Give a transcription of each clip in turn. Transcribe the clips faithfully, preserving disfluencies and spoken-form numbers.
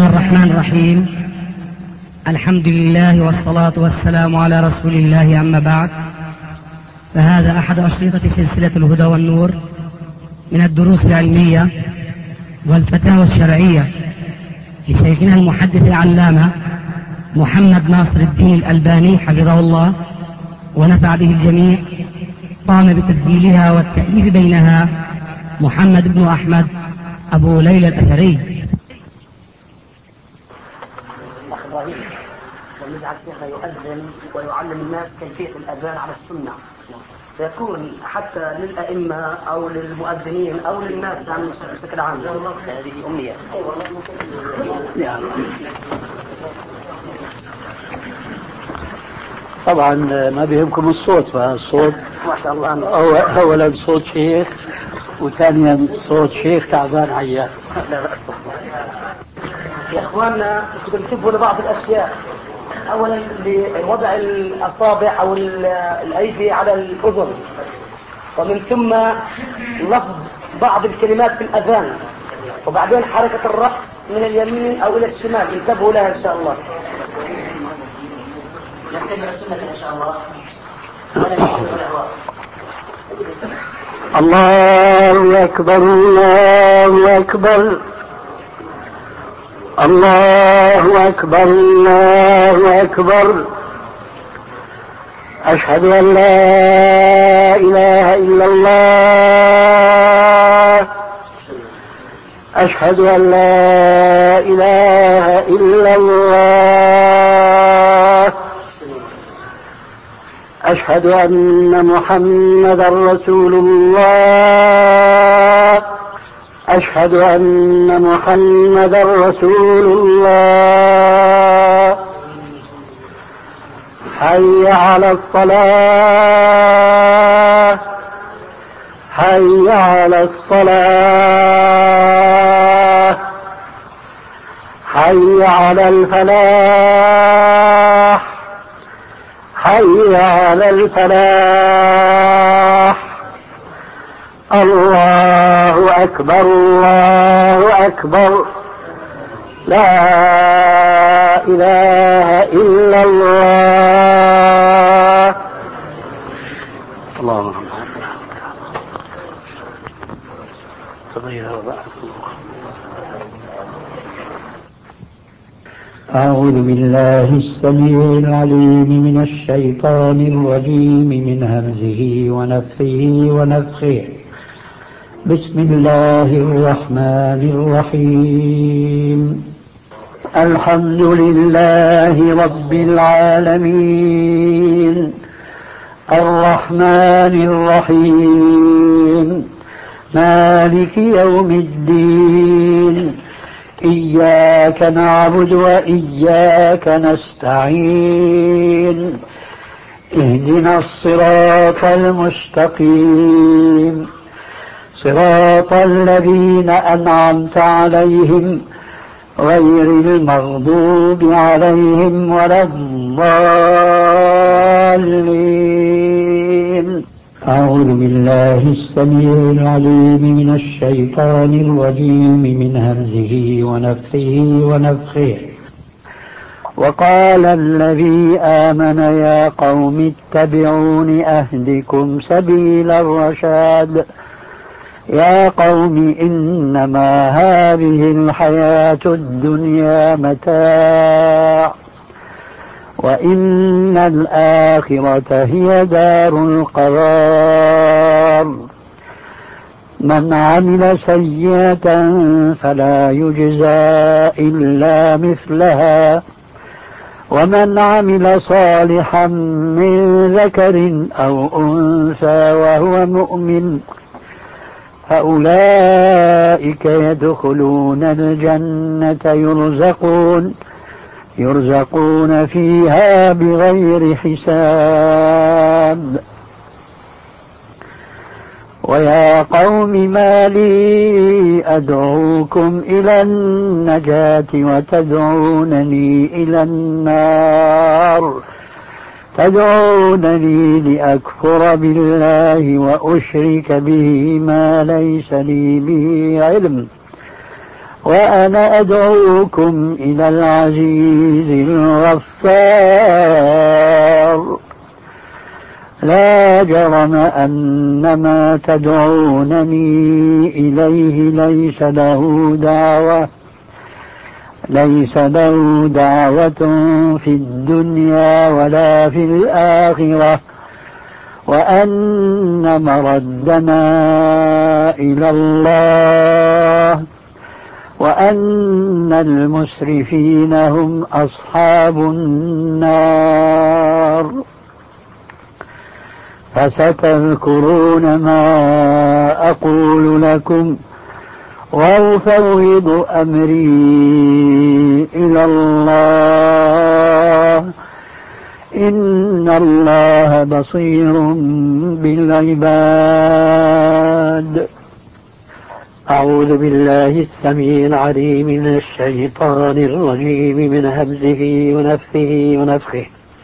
الرحمن الرحيم. الحمد لله والصلاة والسلام على رسول الله، أما بعد، فهذا أحد أشرطة سلسلة الهدى والنور من الدروس العلمية والفتاوى الشرعية لشيخنا المحدث العلامة محمد ناصر الدين الألباني حفظه الله ونفع به الجميع. قام بتسجيلها والتأليف بينها محمد بن أحمد أبو ليلى الأثري. أخ إبراهيم، ونجعل شيخنا يؤذن ويعلم الناس كيفية الأذان على السنة، فيكون حتى للأئمة أو للمؤذنين أو للناس بشكل عام. هذه أمنية. طبعا ما بيهمكم الصوت، فالصوت ما شاء الله. أولا صوت شيخ، وثانيا صوت شيخ تعبان عيان. لا بأس. يا إخواننا، تنتبهوا لبعض الأشياء. أولا لوضع الأصابع أو الأيدي على الأذن، ومن ثم لفظ بعض الكلمات في الأذان، وبعدين حركة الرأس من اليمين أو إلى الشمال. انتبهوا لها إن شاء الله. نتبع السنة إن شاء الله. الله أكبر، الله أكبر، الله أكبر، الله أكبر. أشهد أن لا إله إلا الله، أشهد أن لا إله إلا الله، أشهد أن محمدا رسول الله، أشهد أن محمدا رسول الله. حي على الصلاة، حي على الصلاة، حي على الفلاح، حي على الفلاح. الله أكبر، الله أكبر، لا إله إلا الله. اللهم أعوذ بالله السميع العليم من الشيطان الرجيم، من همزه ونفخه ونفخه. بسم الله الرحمن الرحيم. الحمد لله رب العالمين، الرحمن الرحيم، مالك يوم الدين. إياك نعبد وإياك نستعين. اهدنا الصراط المستقيم، صراط الذين أنعمت عليهم غير المغضوب عليهم ولا الضالين. أعوذ بالله السميع العليم من الشيطان الرجيم، من همزه ونفخه ونفخه. وقال الذي آمن يا قوم اتبعون أهدكم سبيل الرشاد. يا قوم إنما هذه الحياة الدنيا متاع، وإن الآخرة هي دار القرار. من عمل سيئة فلا يجزى إلا مثلها، ومن عمل صالحا من ذكر أو أنثى وهو مؤمن فأولئك يدخلون الجنة يرزقون يرزقون فيها بغير حساب. ويا قوم ما لي أدعوكم إلى النجاة وتدعونني إلى النار، تدعونني لأكفر بالله وأشرك به ما ليس لي به علم، وأنا أدعوكم إلى العزيز الغفار. لا جرم أن ما تدعونني إليه ليس له دعوة ليس له دعوة في الدنيا ولا في الآخرة، وأن مردنا إلى الله، وأن المسرفين هم أصحاب النار. فستذكرون ما أقول لكم وأفوض أمري إلى الله، إن الله بصير بالعباد. أعوذ بالله السميع العليم من الشيطان الرجيم من همزه ونفثه ونفخه.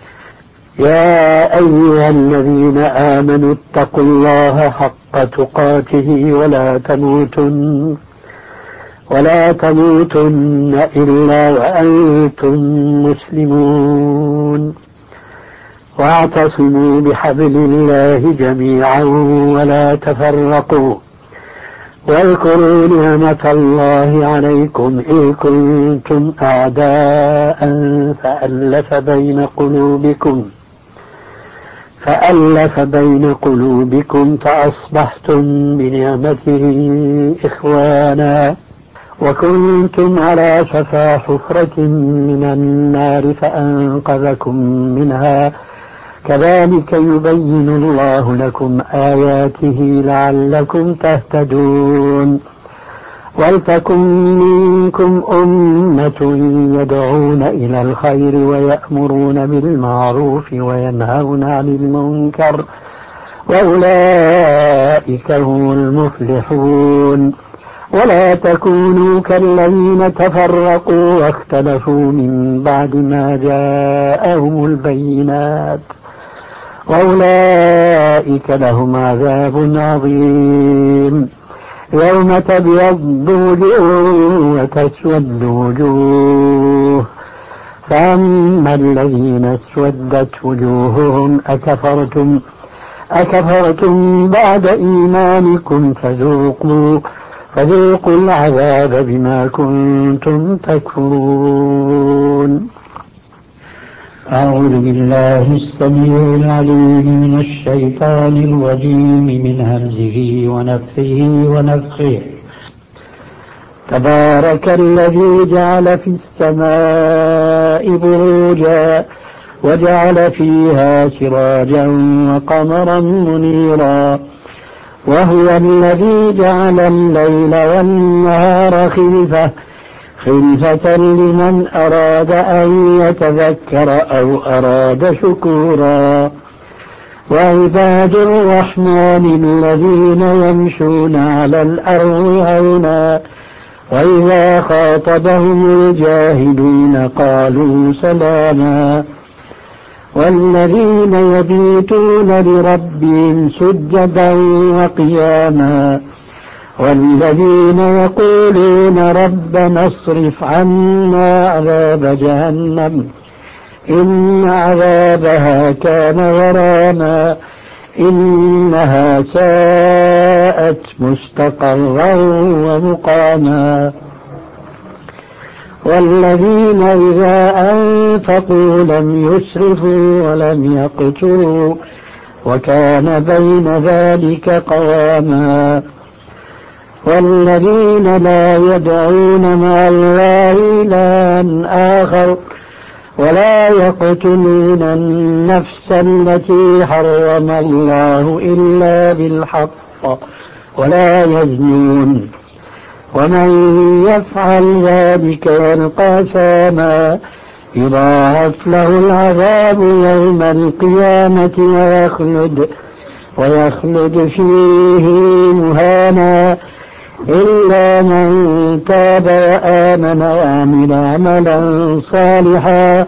يا أيها الذين آمنوا اتقوا الله حق تقاته ولا تموتن ولا تموتن إلا وأنتم مسلمون، واعتصموا بحبل الله جميعا ولا تفرقوا، واذكروا نعمة الله عليكم إذ كنتم أعداء فألف بين قلوبكم فألف بين قلوبكم فأصبحتم بنعمته إخوانا، وكنتم على شفا حفرة من النار فأنقذكم منها، كذلك يبين الله لكم آياته لعلكم تهتدون. ولتكن منكم أمة يدعون إلى الخير ويأمرون بالمعروف وينهون عن المنكر، وأولئك هم المفلحون. ولا تكونوا كالذين تفرقوا واختلفوا من بعد ما جاءهم البينات، وأولئك لهم عذاب عظيم. يوم تبيض وجوه وتسود وجوه، فأما الذين اسودت وجوههم أكفرتم أكفرتم بعد إيمانكم فذوقوا فذوقوا العذاب بما كنتم تكفرون. أعوذ بالله السميع العليم من الشيطان الرجيم من همزه ونفثه ونفخه. تبارك الذي جعل في السماء بروجا وجعل فيها سراجا وقمرا منيرا، وهو الذي جعل الليل والنهار خلفة خلفة لمن أراد أن يتذكر أو أراد شكورا. وعباد الرحمن الذين يمشون على الأرض هونا وإذا خاطبهم الجاهلون قالوا سلاما. والذين يبيتون لربهم سجدا وقياما، والذين يقولون ربنا اصرف عنا عذاب جهنم إن عذابها كان غراما إنها ساءت مستقرا ومقاما. والذين إذا أنفقوا لم يسرفوا ولم يقتروا وكان بين ذلك قواما. والذين لا يدعون مع الله إلها آخر ولا يقتلون النفس التي حرم الله إلا بالحق ولا يزنون ومن يفعل ذلك يلقى ثاما يضاعف له العذاب يوم القيامة ويخلد ويخلد فيه مهانا إلا من تاب وآمن وعمل عملا صالحا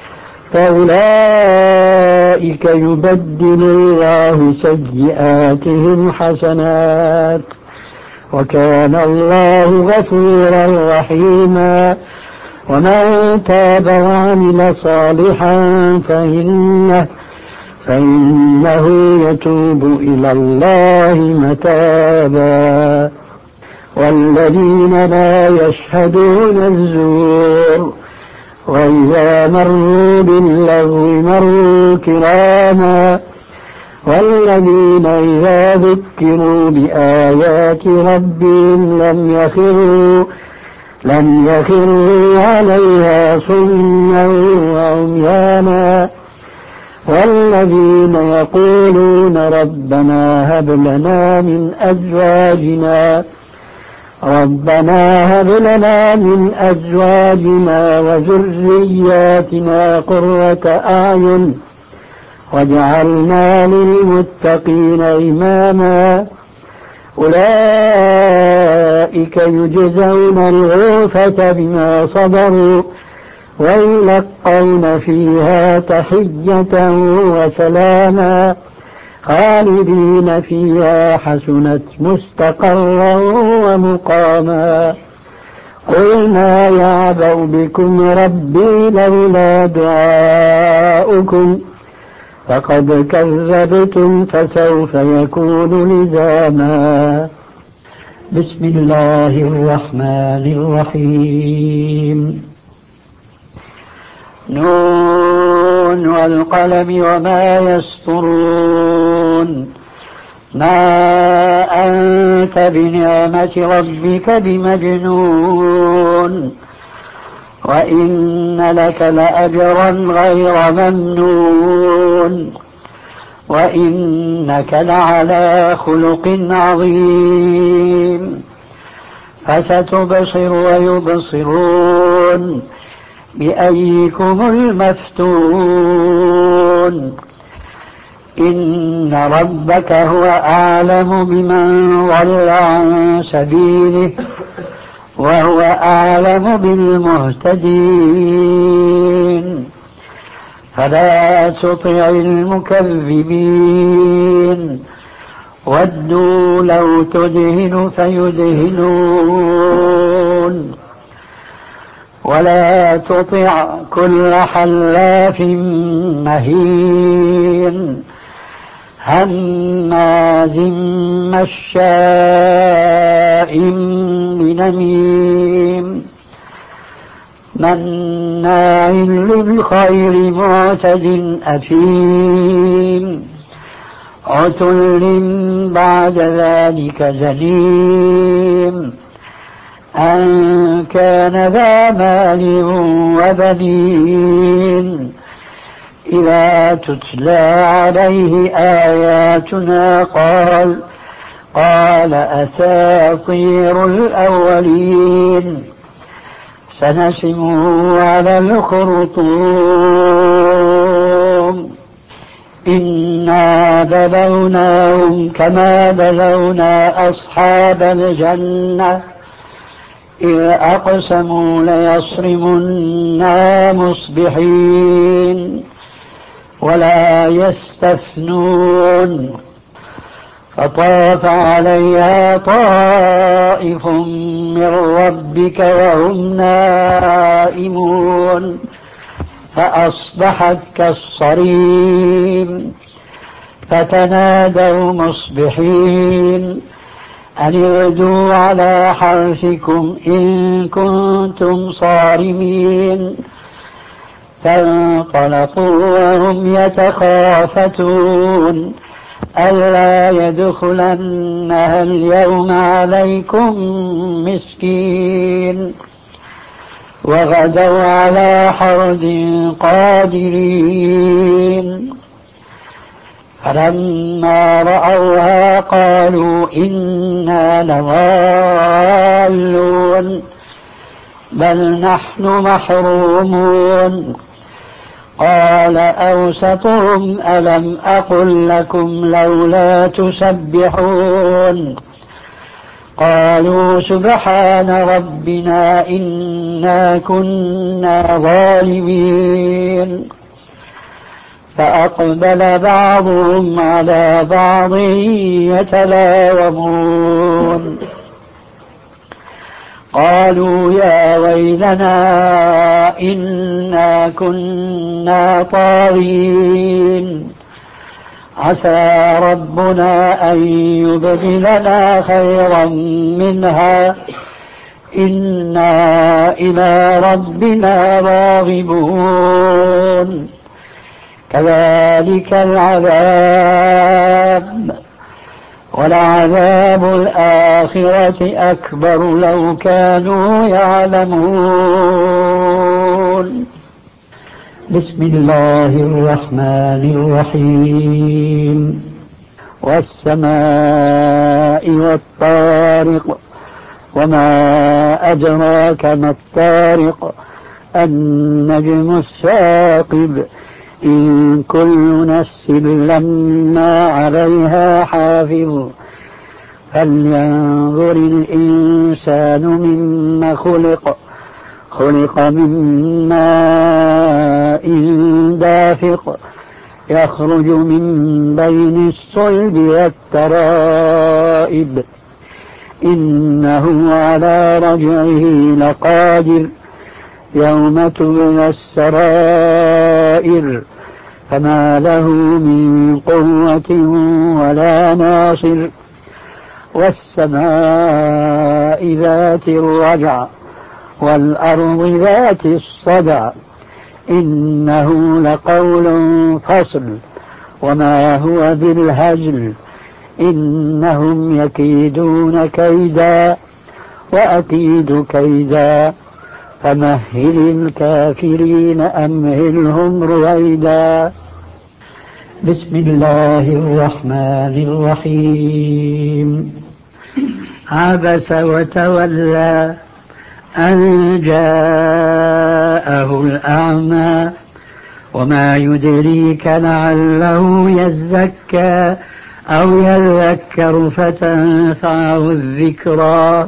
فأولئك يبدل الله سيئاتهم حسنات وكان الله غفورا رحيما. ومن تاب وعمل صالحا فإنه, فإنه يتوب إلى الله متابا. والذين لا يشهدون الزور وإذا مروا باللغو مروا كراما. والذين إذا ذكروا بآيات ربهم لم يخروا لم يخروا عليها صما وعميانا. والذين يقولون ربنا هب لنا من أزواجنا ربنا هب لنا من أزواجنا وذرياتنا قرة أعين واجعلنا للمتقين إماما. أولئك يجزون الغرفة بما صبروا ويلقون فيها تحية وسلاما خالدين فيها حسنت مستقرا ومقاما. قل ما يعبأ بكم ربي لولا دعاؤكم فقد كذبتم فسوف يكون لزاما. بسم الله الرحمن الرحيم. نون والقلم وما يسطرون. ما أنت بنعمة ربك بمجنون وإن لك لأجرا غير ممنون وإنك لعلى خلق عظيم. فستبصر ويبصرون بأيكم المفتون. إن ربك هو أعلم بمن ضل عن سبيله وهو أعلم بالمهتدين. فلا تطع المكذبين ودوا لو تدهن فيدهنون ولا تطع كل حلاف مهين هماز مشاء بنميم مناع للخير معتد أثيم عتل بعد ذلك زنيم أن كان ذا مال وبنين إذا تتلى عليه آياتنا قال قال أساطير الأولين سنسمه على الخرطوم. إنا بلوناهم كما بلونا أصحاب الجنة إذ أقسموا ليصرمنا مصبحين ولا يستثنون. فطاف عليها طائف من ربك وهم نائمون فأصبحت كالصريم. فتنادوا مصبحين أن اغدوا على حرثكم إن كنتم صارمين. فانطلقوا وهم يتخافتون ألا يدخلنها اليوم عليكم مسكين وغدوا على حرد قادرين. فلما رأوها قالوا إنا لضالون بل نحن محرومون. قال أوسطهم ألم أقل لكم لولا تسبحون قالوا سبحان ربنا إنا كنا ظالمين. فأقبل بعضهم على بعض يتلاومون قالوا يا ويلنا إنا كنا طاغين عسى ربنا أن يبدلنا خيرا منها إنا إلى ربنا راغبون كذلك العذاب ولعذاب الآخرة أكبر لو كانوا يعلمون. بسم الله الرحمن الرحيم. والسماء والطارق وما أدراك ما الطارق النجم الثاقب إن كل نفس لما عليها حافظ فلينظر الإنسان مما خلق خلق من ماء دافق يخرج من بين الصلب والترائب إنه على رجعه لقادر يوم تبلى السرائر فما له من قوة ولا ناصر. والسماء ذات الرجع والأرض ذات الصدع إنه لقول فصل وما هو بالهزل إنهم يكيدون كيدا وأكيد كيدا فمهل الكافرين أمهلهم رويدا. بسم الله الرحمن الرحيم. عبس وتولى أن جاءه الأعمى وما يدريك لعله يزكى أو يذكر فتنفعه الذكرى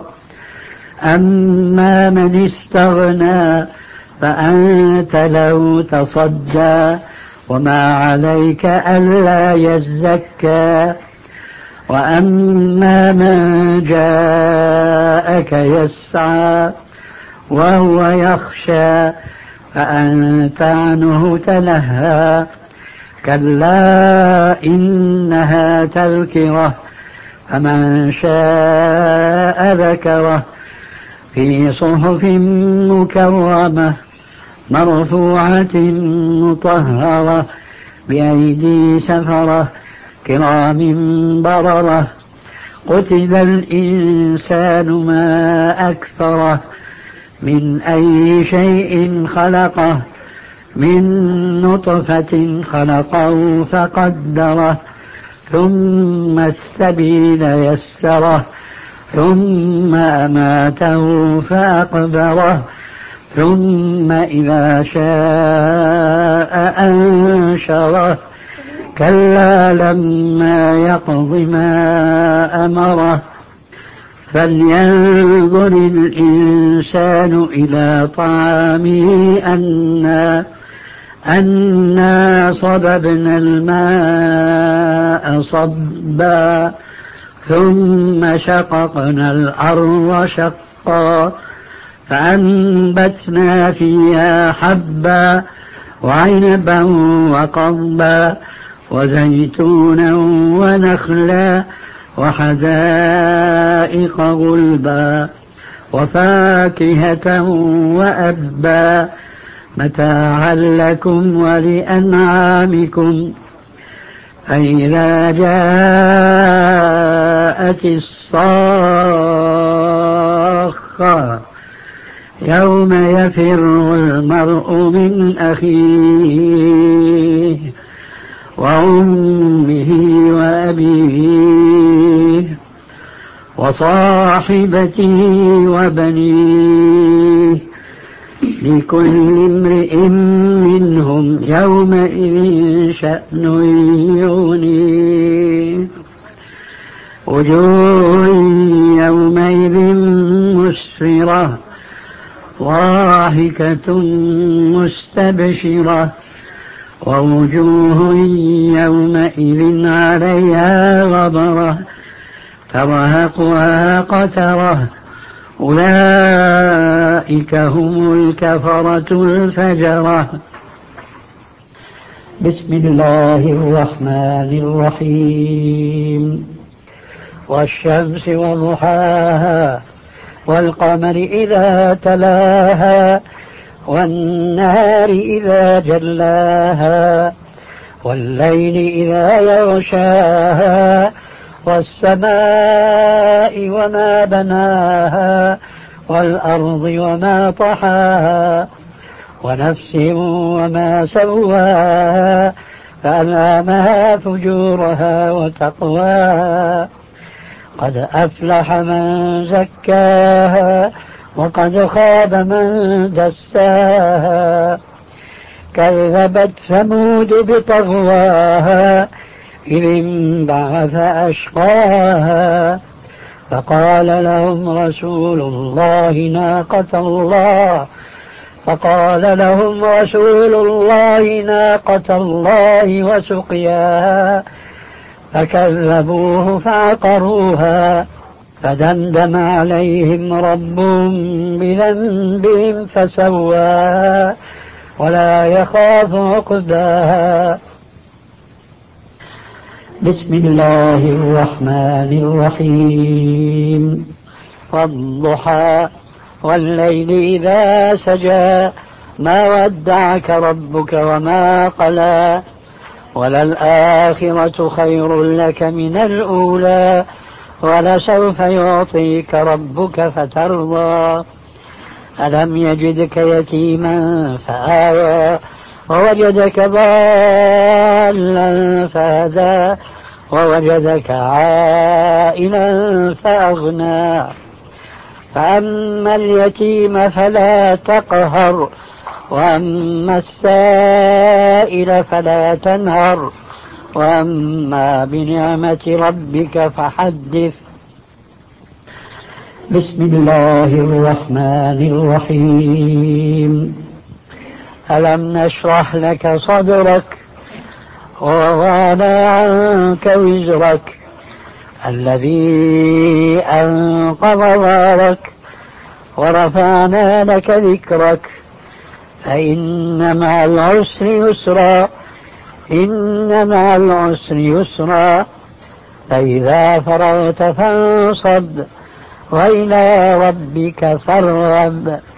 أما من استغنى فأنت له تصدى وما عليك ألا يزكى وأما من جاءك يسعى وهو يخشى فأنت عنه تلهى كلا إنها تذكرة فمن شاء ذكره في صحف مكرمة مرفوعة مطهرة بأيدي سفرة كرام بررة قتل الإنسان ما أكفره من أي شيء خلقه من نطفة خلقه فقدره ثم السبيل يسره ثم أماته فأقبره ثم إذا شاء أنشره كلا لما يقض ما أمره فلينظر الإنسان إلى طعامه أنا أنا صببنا الماء صبا ثم شققنا الأرض شقا فأنبتنا فيها حبا وعنبا وقضبا وزيتونا ونخلا وحدائق غلبا وفاكهة وأبا متاعا لكم ولأنعامكم فإذا جاءت الصاخة يوم يفر المرء من أخيه وأمه وأبيه وصاحبته وبنيه لكل امرئ منهم يومئذ شأن يغنيه وجوه يومئذ مسفرة ضاحكة مستبشرة ووجوه يومئذ عليها غبرة ترهقها قترة أولئك هم الكفرة الفجرة. بسم الله الرحمن الرحيم. والشمس وضحاها والقمر إذا تلاها والنهار إذا جلاها والليل إذا يغشاها والسماء وما بناها والأرض وما طحاها ونفس وما سواها فألهمها فجورها وتقواها قد أفلح من زكاها وقد خاب من دساها كذبت ثمود بطغواها إذ انبعث أشقاها فقال لهم رسول الله ناقة الله فقال لهم رسول الله ناقة الله وسقياها فكذبوه فعقروها فدمدم عليهم ربهم بذنبهم فسواها ولا يخاف عقباها. بسم الله الرحمن الرحيم. والضحى والليل إذا سجى ما ودعك ربك وما قلى وللآخرة خير لك من الأولى ولسوف يعطيك ربك فترضى ألم يجدك يتيما فآوى ووجدك ضالا فهدى ووجدك عائلا فأغنى فأما اليتيم فلا تقهر وأما السائل فلا تنهر وأما بنعمة ربك فحدث. بسم الله الرحمن الرحيم. ألم نشرح لك صدرك ووضعنا عنك وزرك الذي أنقض ظهرك ورفعنا لك ذكرك فإن مع العسر يسرا إن مع العسر يسرا فإذا فرغت فانصب وإلى ربك فارغب.